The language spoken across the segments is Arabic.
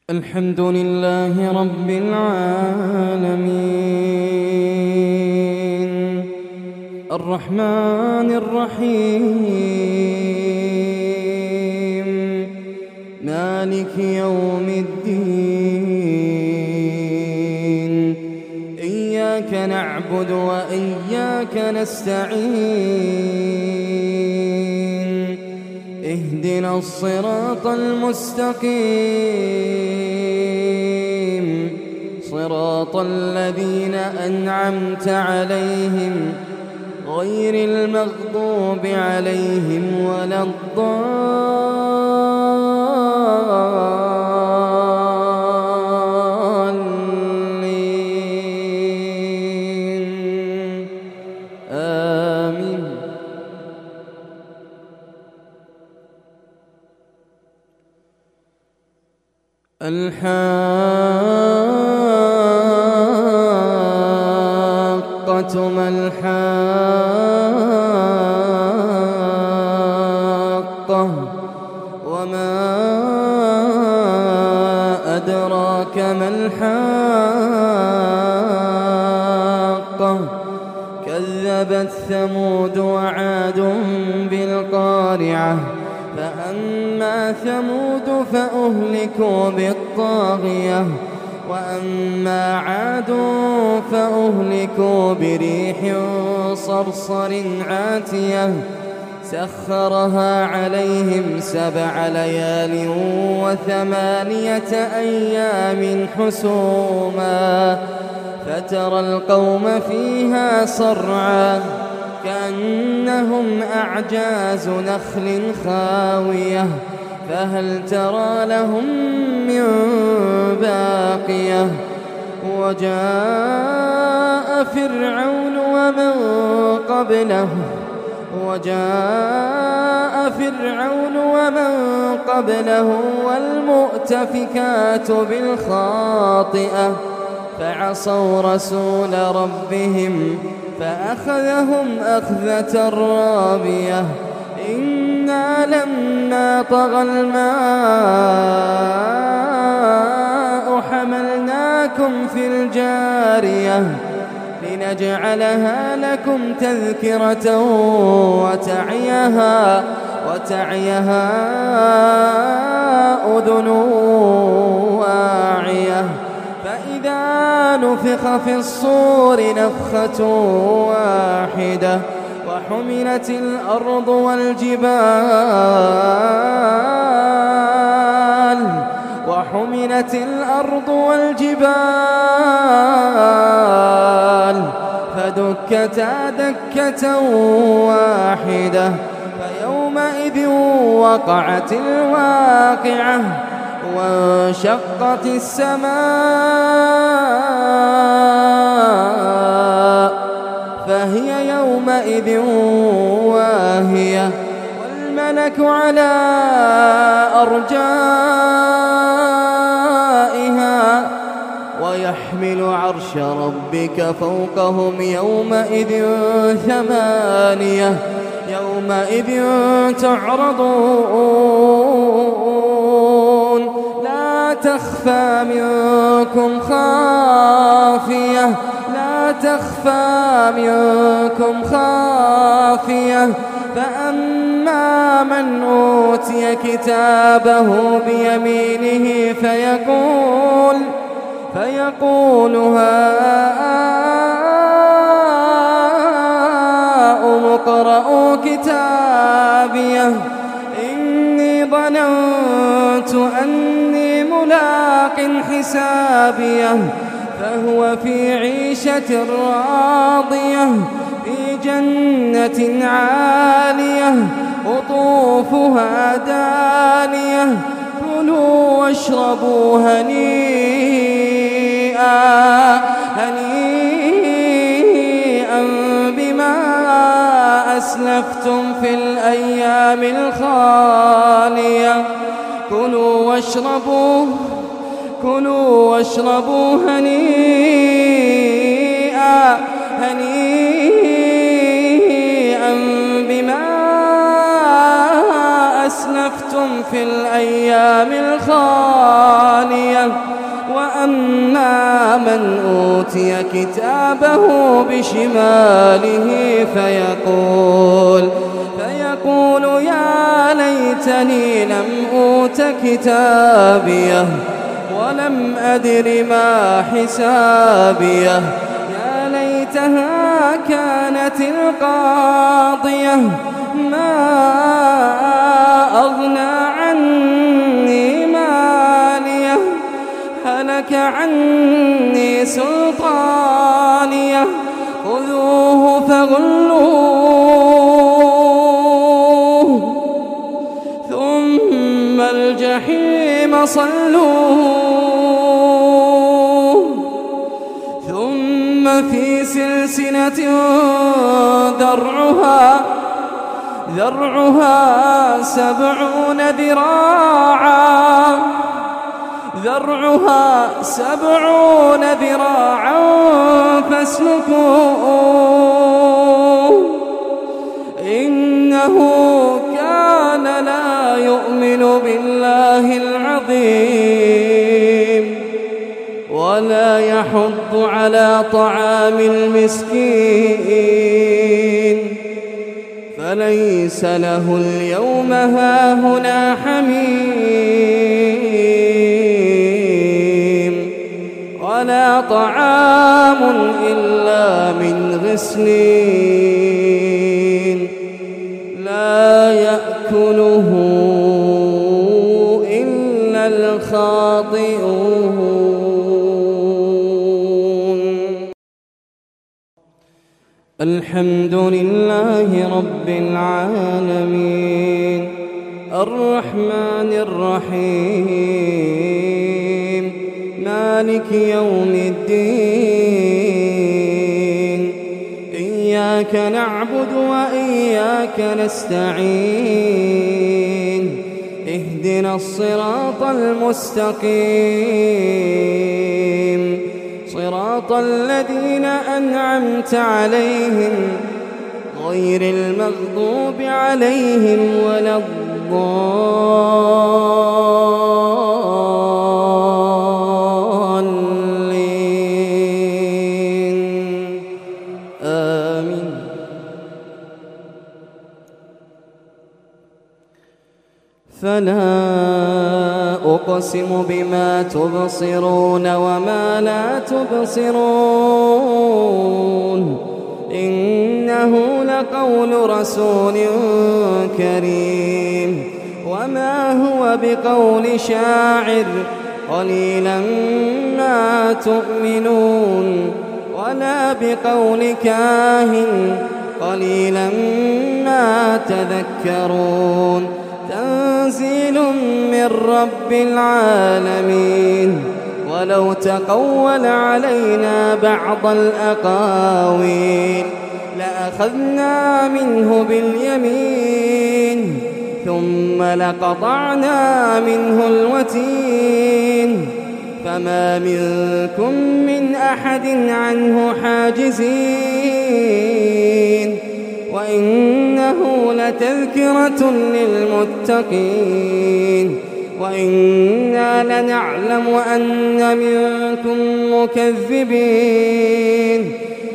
الحمد لله رب العالمين الرحمن الرحيم مالك يوم الدين إياك نعبد وإياك نستعين اهدنا الصراط المستقيم صراط الذين أنعمت عليهم غير المغضوب عليهم ولا الضالين آمين. الحاقة ما الحاقة وما أدراك ما الحاقة كذبت ثمود وعاد بالقارعة فأما ثمود فأهلكوا بالطاغية وأما عاد فأهلكوا بريح صرصر عاتية سخرها عليهم 7 ليال و8 أيام حسوما فترى القوم فيها صرعا كأنهم أعجاز نخل خاوية فهل ترى لهم من باقية وجاء فرعون ومن قبله والمؤتفكات بالخاطئة فعصوا رسول ربهم فأخذهم أخذة رابية إنا لما طغى الماء حملناكم في الجارية لنجعلها لكم تذكرة وتعيها أذن واعية فإذا نفخ في الصور نفخة واحدة وحملت الأرض والجبال فدكتا دكة واحدة فيومئذ وقعت الواقعة وانشقت السماء فهي يومئذ واهية والملك على أرجائها ويحمل عرش ربك فوقهم يومئذ 8 يومئذ تعرضون لا تخفى منكم خافية فأما من أوتي كتابه بيمينه فيقول هاؤم اقرءوا كتابيه إني ظننت أني ملاق حسابيه فهو في عيشة راضية في جنة عالية قطوفها دانية كلوا واشربوا هنيئا بما أسلفتم في الأيام الخالية كلوا واشربوا هنيئا بما أسلفتم في الأيام الخالية وأما من أوتي كتابه بشماله فيقول يا ليتني لم أوت كتابيه ولم أدر ما حسابيه يا ليتها كانت القاضية ما أغنى عني ماليه هلك عني سلطانيه خذوه فغلوه ثم الجحيم صلوه ثم في سلسلة ذرعها 70 ذراعا فاسلكوه إنه كان لا يؤمن بالله العظيم ولا يحض على طعام المسكين فليس له اليوم هاهنا حميم ولا طعام إلا من غسلين لا يأكله إلا الخاطئون. الحمد لله رب العالمين الرحمن الرحيم مالك يوم الدين إياك نعبد وإياك نستعين اهدنا الصراط المستقيم صراط الذين أنعمت عليهم غير المغضوب عليهم ولا الضالين آمين. فلا أقسم بما تبصرون وما لا تبصرون إنه لقول رسول كريم وما هو بقول شاعر قليلا ما تؤمنون ولا بقول كاهن قليلا ما تذكرون تنزيل من رب العالمين ولو تقول علينا بعض الأقاويل لأخذنا منه باليمين ثم لقطعنا منه الوتين فما منكم من أحد عنه حاجزين وإنه لتذكرة للمتقين وإنا لنعلم أن منكم مكذبين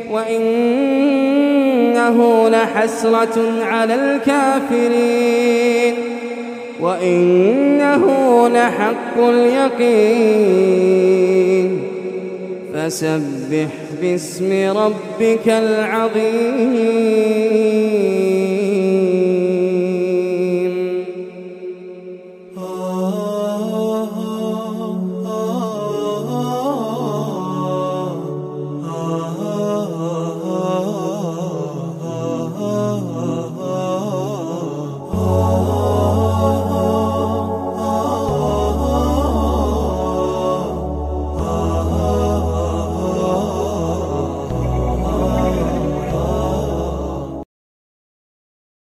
وإنه لحسرة على الكافرين وإنه لحق اليقين فسبح باسم ربك العظيم.